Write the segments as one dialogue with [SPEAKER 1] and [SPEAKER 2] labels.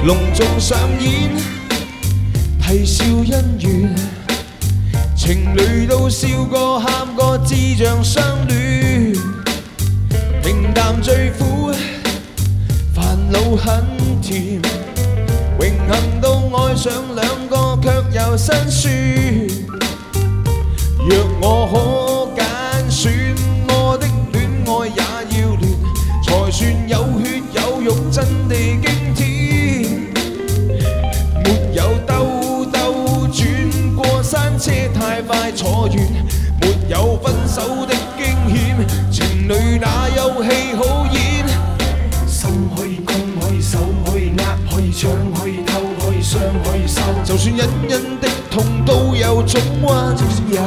[SPEAKER 1] 隆重上演，啼笑姻緣，情侶都笑過喊過，智像相戀，平淡最苦，煩惱很甜，榮幸都愛上兩個，卻又辛酸。若我可揀選，我的戀愛也要亂，才算有血有肉，真地驚天。沒有兜兜轉過山車太快坐完，沒有分手的驚險，情侶哪有戲好演？
[SPEAKER 2] 心可以攻，可以守，可以握，可以搶，可以偷，可以傷，可以收。
[SPEAKER 1] 就算隱隱的痛都有種溫柔。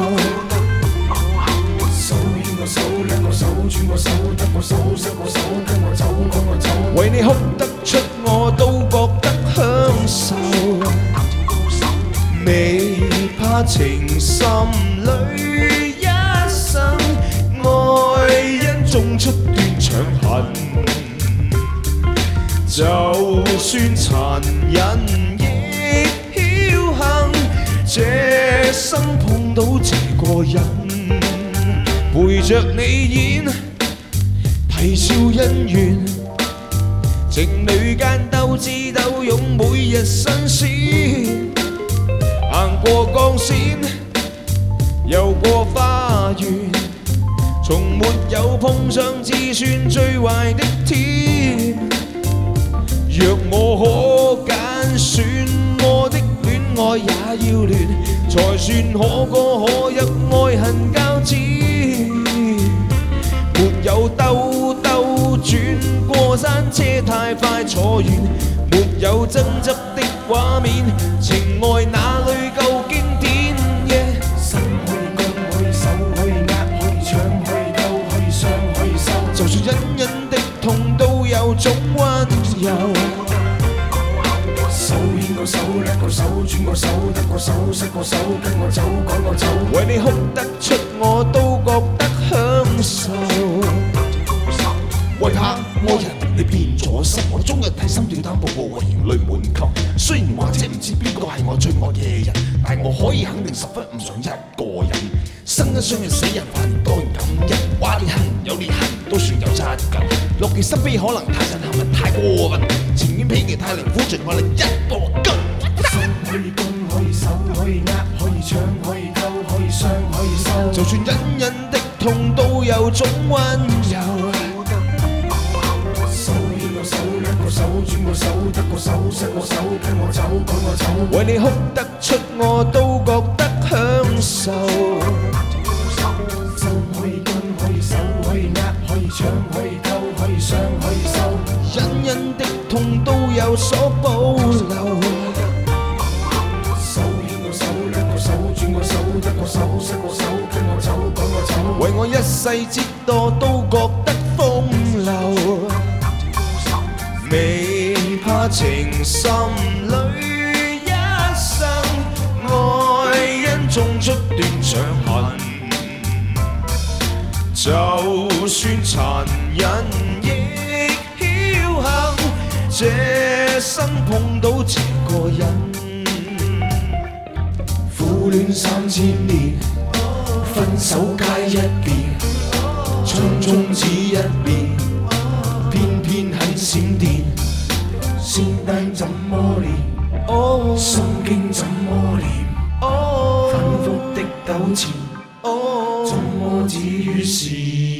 [SPEAKER 2] 手牽個手，兩個手轉個手，得個手，失個手，跟我走，趕我走。
[SPEAKER 1] 為你哭得出我都覺得享受，未怕情深裏一生，愛因種出斷腸痕，就算殘忍亦僥倖，這生碰到這個人，陪着你演，啼笑姻緣，情侶間鬥智鬥勇，每日新鮮，行過鋼線，遊過花園，從沒有碰上至算最壞的天。若我可揀選，我的戀愛也要亂，才算可歌可泣，愛恨交織。沒有兜兜轉過山車太快坐完，沒有爭執的畫面，情愛哪裏夠經典？
[SPEAKER 2] 心可以攻，可以守，可以握，可以搶，可以偷，可以傷，可以收。
[SPEAKER 1] 就算隱隱的痛都有種溫柔。
[SPEAKER 2] 手牽個手，兩個手轉個手，得個手，失個手，跟我走，趕我走。
[SPEAKER 1] 為你哭得出我都覺得享受。
[SPEAKER 3] 為他愛人，你變咗心，我終日提心吊膽，步步為營淚滿襟。雖然或者唔知邊個係我最愛嘅人，但我可以肯定十分唔想一個人。生一雙人死人犯，當然感恩。話裂痕有裂痕，都算有質感。樂極生悲可能太震撼，太過分。情願悲劇太靈，苦盡我力一個根。
[SPEAKER 2] 心可以攻，可以守，可以握，可以搶，可以偷，可以傷，可以收。
[SPEAKER 1] 就算隱隱的痛都有種溫柔。
[SPEAKER 2] 手兩個手轉個手，得個手，失個手，跟我走，趕我走。
[SPEAKER 1] 為你哭得出我都覺得享受。
[SPEAKER 2] 心可以攻，可以守，可以握，可以搶，可以偷，可以傷，可以收。
[SPEAKER 1] 隱隱的痛都有所保留。
[SPEAKER 2] 手牽個手，兩個手轉個手，得個手，失個手，跟我走，趕我走。
[SPEAKER 1] 為我一世折墮都覺得風流。未怕情深裏一生，愛因種出斷腸痕，就算殘忍亦僥倖，這生碰到這個人。
[SPEAKER 2] 苦戀3000年，分手皆一變，槍中只一面，偏偏很閃電。仙丹怎麼練？心經怎麼練？反覆的糾纏，怎麼止於事？